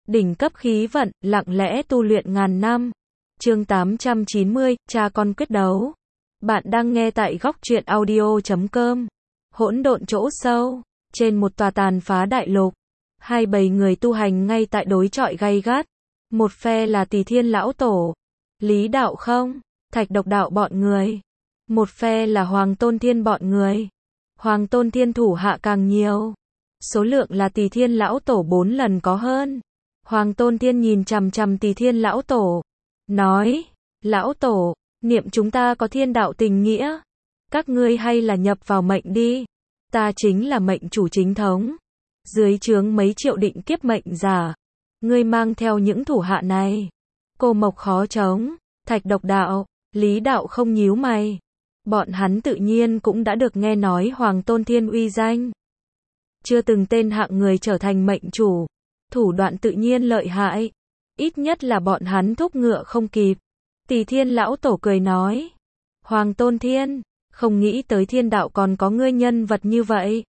Đỉnh cấp khí vận, lặng lẽ tu luyện ngàn năm. Chương 890, cha con quyết đấu. Bạn đang nghe tại góc truyện audio.com. Hỗn độn chỗ sâu, trên một tòa tàn phá đại lục, hai bầy người tu hành ngay tại đối chọi gay gắt. Một phe là Tỳ Thiên lão tổ, Lý Đạo Không, Thạch Độc đạo bọn người. Một phe là Hoàng Tôn Thiên bọn người. Hoàng Tôn Thiên thủ hạ càng nhiều, số lượng là Tỳ Thiên lão tổ 4 lần có hơn. Hoàng Tôn Thiên nhìn chằm chằm Tỳ Thiên lão tổ, nói: "Lão tổ, niệm chúng ta có thiên đạo tình nghĩa, các ngươi hay là nhập vào mệnh đi. Ta chính là mệnh chủ chính thống, dưới trướng mấy triệu định kiếp mệnh giả. Ngươi mang theo những thủ hạ này, cô mộc khó chống." Thạch Độc đạo, Lý Đạo Không nhíu mày. Bọn hắn tự nhiên cũng đã được nghe nói Hoàng Tôn Thiên uy danh. Chưa từng tên hạng người trở thành mệnh chủ, thủ đoạn tự nhiên lợi hại. Ít nhất là bọn hắn thúc ngựa không kịp. Tỳ Thiên lão tổ cười nói: "Hoàng Tôn Thiên, không nghĩ tới thiên đạo còn có ngươi nhân vật như vậy.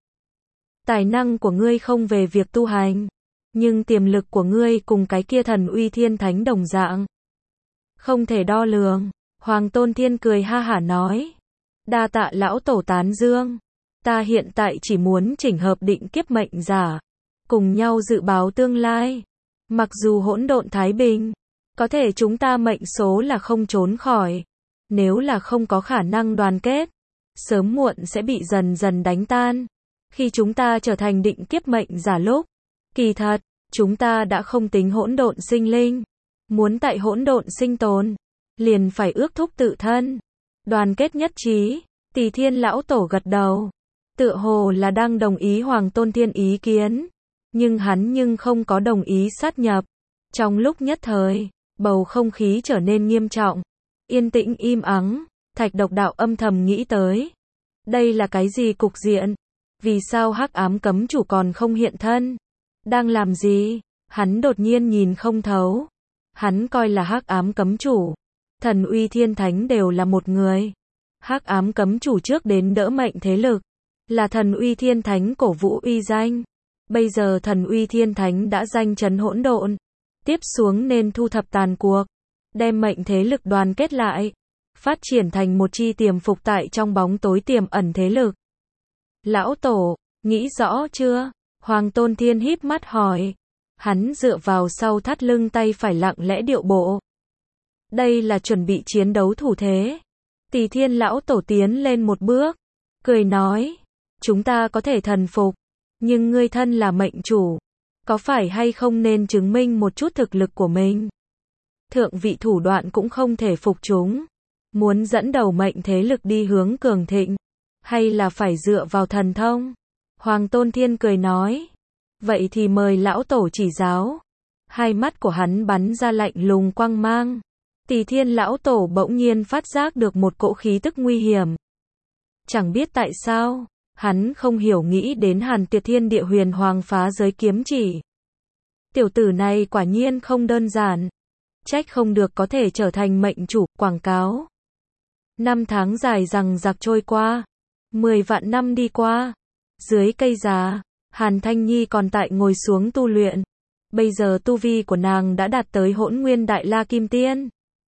Tài năng của ngươi không về việc tu hành, nhưng tiềm lực của ngươi cùng cái kia thần uy thiên thánh đồng dạng, không thể đo lường." Hoàng Tôn Thiên cười ha hả nói: "Đa tạ lão tổ tán dương. Ta hiện tại chỉ muốn chỉnh hợp định kiếp mệnh giả, cùng nhau dự báo tương lai. Mặc dù hỗn độn thái bình, có thể chúng ta mệnh số là không trốn khỏi. Nếu là không có khả năng đoàn kết, sớm muộn sẽ bị dần dần đánh tan. Khi chúng ta trở thành định kiếp mệnh giả lúc, kỳ thật, chúng ta đã không tính hỗn độn sinh linh. Muốn tại hỗn độn sinh tồn, liền phải ước thúc tự thân, đoàn kết nhất trí." Tỳ Thiên lão tổ gật đầu, tựa hồ là đang đồng ý Hoàng Tôn Thiên ý kiến, nhưng hắn không có đồng ý sát nhập. Trong lúc nhất thời, bầu không khí trở nên nghiêm trọng, yên tĩnh im ắng. Thạch Độc đạo âm thầm nghĩ tới, đây là cái gì cục diện? Vì sao Hắc Ám cấm chủ còn không hiện thân? Đang làm gì? Hắn đột nhiên nhìn không thấu. Hắn coi là Hắc Ám cấm chủ, thần uy thiên thánh đều là một người. Hắc Ám cấm chủ trước đến đỡ mệnh thế lực, là thần uy thiên thánh cổ vũ uy danh. Bây giờ thần uy thiên thánh đã danh chấn hỗn độn, tiếp xuống nên thu thập tàn cuộc, đem mệnh thế lực đoàn kết lại, phát triển thành một chi tiềm phục tại trong bóng tối tiềm ẩn thế lực. "Lão tổ, nghĩ rõ chưa?" Hoàng Tôn Thiên híp mắt hỏi. Hắn dựa vào sau thắt lưng, tay phải lặng lẽ điệu bộ. Đây là chuẩn bị chiến đấu thủ thế. Tỳ Thiên lão tổ tiến lên một bước, cười nói: "Chúng ta có thể thần phục, nhưng ngươi thân là mệnh chủ, có phải hay không nên chứng minh một chút thực lực của mình? Thượng vị thủ đoạn cũng không thể phục chúng. Muốn dẫn đầu mệnh thế lực đi hướng cường thịnh, hay là phải dựa vào thần thông?" Hoàng Tôn Thiên cười nói: "Vậy thì mời lão tổ chỉ giáo." Hai mắt của hắn bắn ra lạnh lùng quang mang. Tỳ Thiên lão tổ bỗng nhiên phát giác được một cỗ khí tức nguy hiểm. Chẳng biết tại sao, hắn không hiểu nghĩ đến Hàn Tuyệt Thiên Địa Huyền Hoàng Phá Giới kiếm chỉ. Tiểu tử này quả nhiên không đơn giản, trách không được có thể trở thành mệnh chủ. Quảng cáo. Năm tháng dài dằng dặc trôi qua, 10 vạn năm đi qua. Dưới cây giá, Hàn Thanh Nhi còn tại ngồi xuống tu luyện. Bây giờ tu vi của nàng đã đạt tới Hỗn Nguyên Đại La Kim Tiên,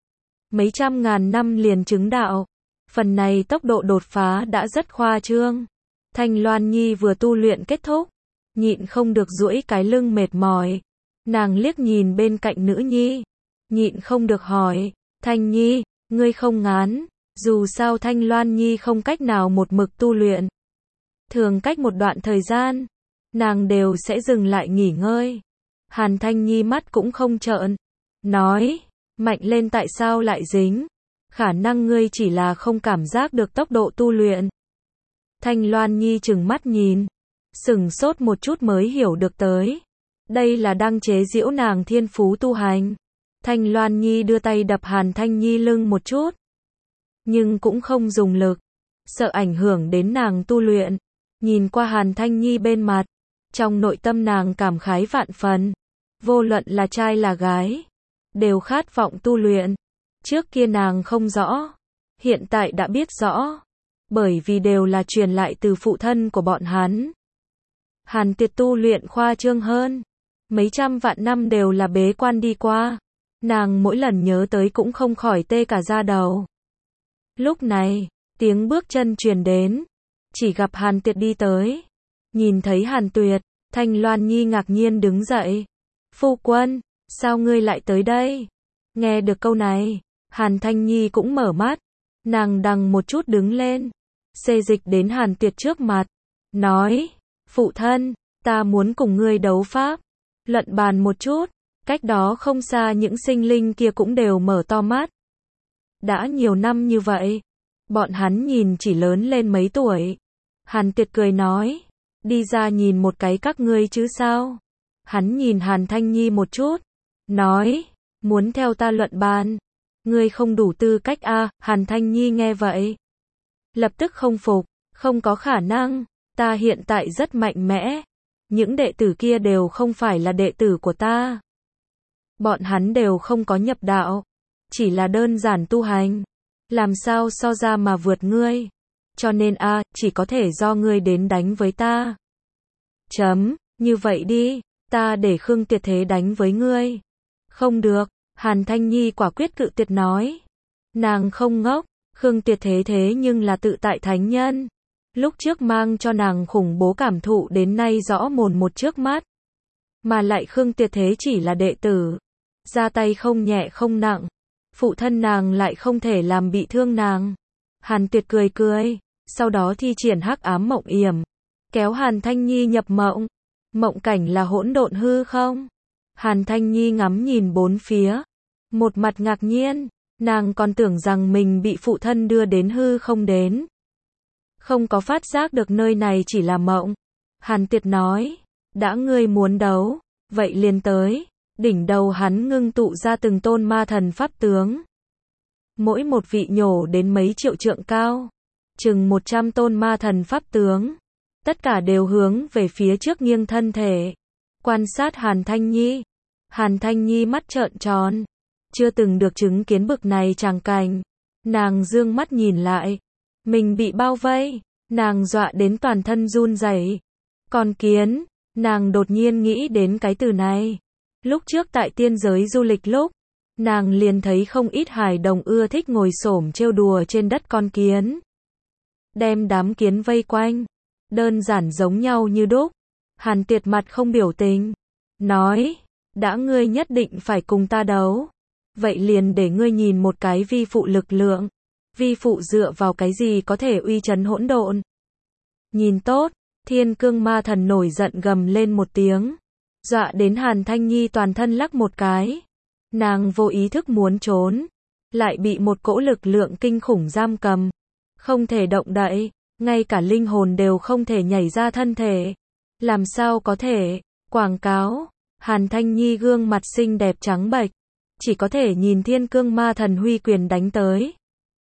mấy trăm ngàn năm liền chứng đạo. Phần này tốc độ đột phá đã rất khoa trương. Thanh Loan Nhi vừa tu luyện kết thúc, nhịn không được duỗi cái lưng mệt mỏi. Nàng liếc nhìn bên cạnh nữ nhi, nhịn không được hỏi: "Thanh Nhi, ngươi không ngán?" Dù sao Thanh Loan Nhi không cách nào một mực tu luyện, thường cách một đoạn thời gian, nàng đều sẽ dừng lại nghỉ ngơi. Hàn Thanh Nhi mắt cũng không trợn, nói: "Mạnh lên tại sao lại dính? Khả năng ngươi chỉ là không cảm giác được tốc độ tu luyện." Thanh Loan Nhi trừng mắt nhìn, sửng sốt một chút mới hiểu được tới. Đây là đang chế giễu nàng thiên phú tu hành. Thanh Loan Nhi đưa tay đập Hàn Thanh Nhi lưng một chút, nhưng cũng không dùng lực, sợ ảnh hưởng đến nàng tu luyện. Nhìn qua Hàn Thanh Nhi bên mặt, trong nội tâm nàng cảm khái vạn phần. Vô luận là trai là gái, đều khát vọng tu luyện. Trước kia nàng không rõ, hiện tại đã biết rõ, bởi vì đều là truyền lại từ phụ thân của bọn hắn. Hàn Tuyệt tu luyện khoa trương hơn, mấy trăm vạn năm đều là bế quan đi qua. Nàng mỗi lần nhớ tới cũng không khỏi tê cả da đầu. Lúc này, tiếng bước chân truyền đến, chỉ gặp Hàn Tuyệt đi tới. Nhìn thấy Hàn Tuyệt, Thanh Loan Nhi ngạc nhiên đứng dậy. Phu quân, sao ngươi lại tới đây? Nghe được câu này, Hàn Thanh Nhi cũng mở mắt. Nàng đằng một chút đứng lên, xê dịch đến Hàn Tuyệt trước mặt, nói, phụ thân, ta muốn cùng ngươi đấu pháp, luận bàn một chút. Cách đó không xa những sinh linh kia cũng đều mở to mắt. Đã nhiều năm như vậy, bọn hắn nhìn chỉ lớn lên mấy tuổi. Hàn Tuyệt cười nói, đi ra nhìn một cái các ngươi chứ sao. Hắn nhìn Hàn Thanh Nhi một chút, nói, muốn theo ta luận bàn, ngươi không đủ tư cách a. Hàn Thanh Nhi nghe vậy, lập tức không phục, không có khả năng, ta hiện tại rất mạnh mẽ, những đệ tử kia đều không phải là đệ tử của ta. Bọn hắn đều không có nhập đạo, chỉ là đơn giản tu hành, làm sao so ra mà vượt ngươi, cho nên chỉ có thể do ngươi đến đánh với ta. Như vậy đi, ta để Khương Tuyệt Thế đánh với ngươi. Không được, Hàn Thanh Nhi quả quyết cự tuyệt nói. Nàng không ngốc, Khương Tuyệt Thế thế nhưng là tự tại thánh nhân. Lúc trước mang cho nàng khủng bố cảm thụ đến nay rõ mồn một trước mắt. Mà lại Khương Tuyệt Thế chỉ là đệ tử, ra tay không nhẹ không nặng, phụ thân nàng lại không thể làm bị thương nàng. Hàn Tuyệt cười cười, sau đó thi triển hắc ám mộng yểm, kéo Hàn Thanh Nhi nhập mộng. Mộng cảnh là hỗn độn hư không? Hàn Thanh Nhi ngắm nhìn bốn phía, một mặt ngạc nhiên, nàng còn tưởng rằng mình bị phụ thân đưa đến hư không đến. Không có phát giác được nơi này chỉ là mộng. Hàn Tuyệt nói, đã ngươi muốn đấu, vậy liền tới. Đỉnh đầu hắn ngưng tụ ra từng tôn ma thần pháp tướng. Mỗi một vị nhổ đến mấy triệu trượng cao, chừng 100 tôn ma thần pháp tướng. Tất cả đều hướng về phía trước nghiêng thân thể, quan sát Hàn Thanh Nhi. Hàn Thanh Nhi mắt trợn tròn, chưa từng được chứng kiến bực này tràng cảnh. Nàng dương mắt nhìn lại, mình bị bao vây, nàng dọa đến toàn thân run rẩy. Con kiến, nàng đột nhiên nghĩ đến cái từ này. Lúc trước tại tiên giới du lịch lúc, nàng liền thấy không ít hài đồng ưa thích ngồi xổm trêu đùa trên đất con kiến. Đem đám kiến vây quanh, đơn giản giống nhau như đúc. Hàn Tuyệt mặt không biểu tình, nói, đã ngươi nhất định phải cùng ta đấu, vậy liền để ngươi nhìn một cái vi phụ lực lượng. Vi phụ dựa vào cái gì có thể uy chấn hỗn độn? Nhìn tốt, Thiên Cương Ma Thần nổi giận gầm lên một tiếng, dọa đến Hàn Thanh Nhi toàn thân lắc một cái. Nàng vô ý thức muốn trốn, lại bị một cỗ lực lượng kinh khủng giam cầm, không thể động đậy, ngay cả linh hồn đều không thể nhảy ra thân thể. Làm sao có thể? Quảng cáo. Hàn Thanh Nhi gương mặt xinh đẹp trắng bệch, chỉ có thể nhìn Thiên Cương Ma Thần huy quyền đánh tới.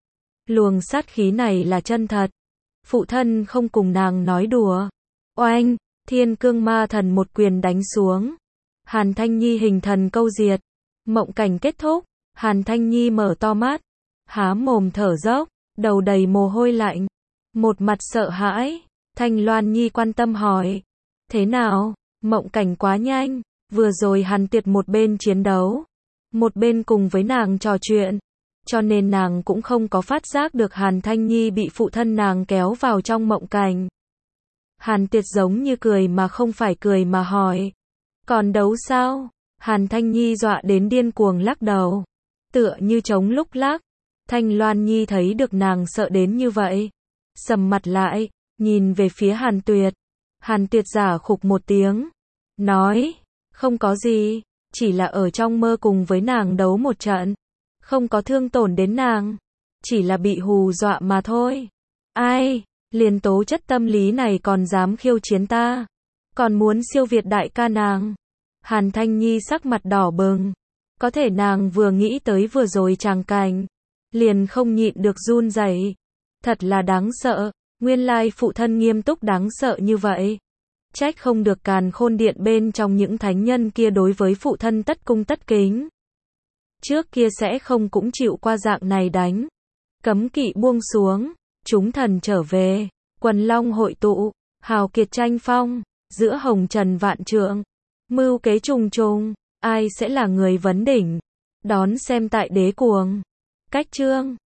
Luồng sát khí này là chân thật. Phụ thân không cùng nàng nói đùa. Oanh, Thiên Cương Ma Thần một quyền đánh xuống. Hàn Thanh Nhi hình thần câu diệt. Mộng cảnh kết thúc, Hàn Thanh Nhi mở to mắt, há mồm thở dốc, đầu đầy mồ hôi lạnh, một mặt sợ hãi. Thanh Loan Nhi quan tâm hỏi, thế nào? Mộng cảnh quá nhanh, vừa rồi Hàn Tuyệt một bên chiến đấu, một bên cùng với nàng trò chuyện, cho nên nàng cũng không có phát giác được Hàn Thanh Nhi bị phụ thân nàng kéo vào trong mộng cảnh. Hàn Tuyệt giống như cười mà không phải cười mà hỏi, còn đấu sao? Hàn Thanh Nhi dọa đến điên cuồng lắc đầu, tựa như trống lúc lắc. Thanh Loan Nhi thấy được nàng sợ đến như vậy, sầm mặt lại, nhìn về phía Hàn Tuyệt. Hàn Tuyệt giả khục một tiếng, nói, không có gì, chỉ là ở trong mơ cùng với nàng đấu một trận, không có thương tổn đến nàng, chỉ là bị hù dọa mà thôi. Ai, liền tố chất tâm lý này còn dám khiêu chiến ta, còn muốn siêu việt đại ca nàng. Hàn Thanh Nhi sắc mặt đỏ bừng, có thể nàng vừa nghĩ tới vừa rồi tràng cảnh, liền không nhịn được run rẩy. Thật là đáng sợ, nguyên lai phụ thân nghiêm túc đáng sợ như vậy. Trách không được Càn Khôn Điện bên trong những thánh nhân kia đối với phụ thân tất cung tất kính. Trước kia sẽ không cũng chịu qua dạng này đánh. Cấm kỵ buông xuống, chúng thần trở về, quần long hội tụ, hào kiệt tranh phong, giữa hồng trần vạn trượng. Mưu kế trùng trùng, ai sẽ là người vấn đỉnh? Đón xem tại Đế Cuồng. Cách chương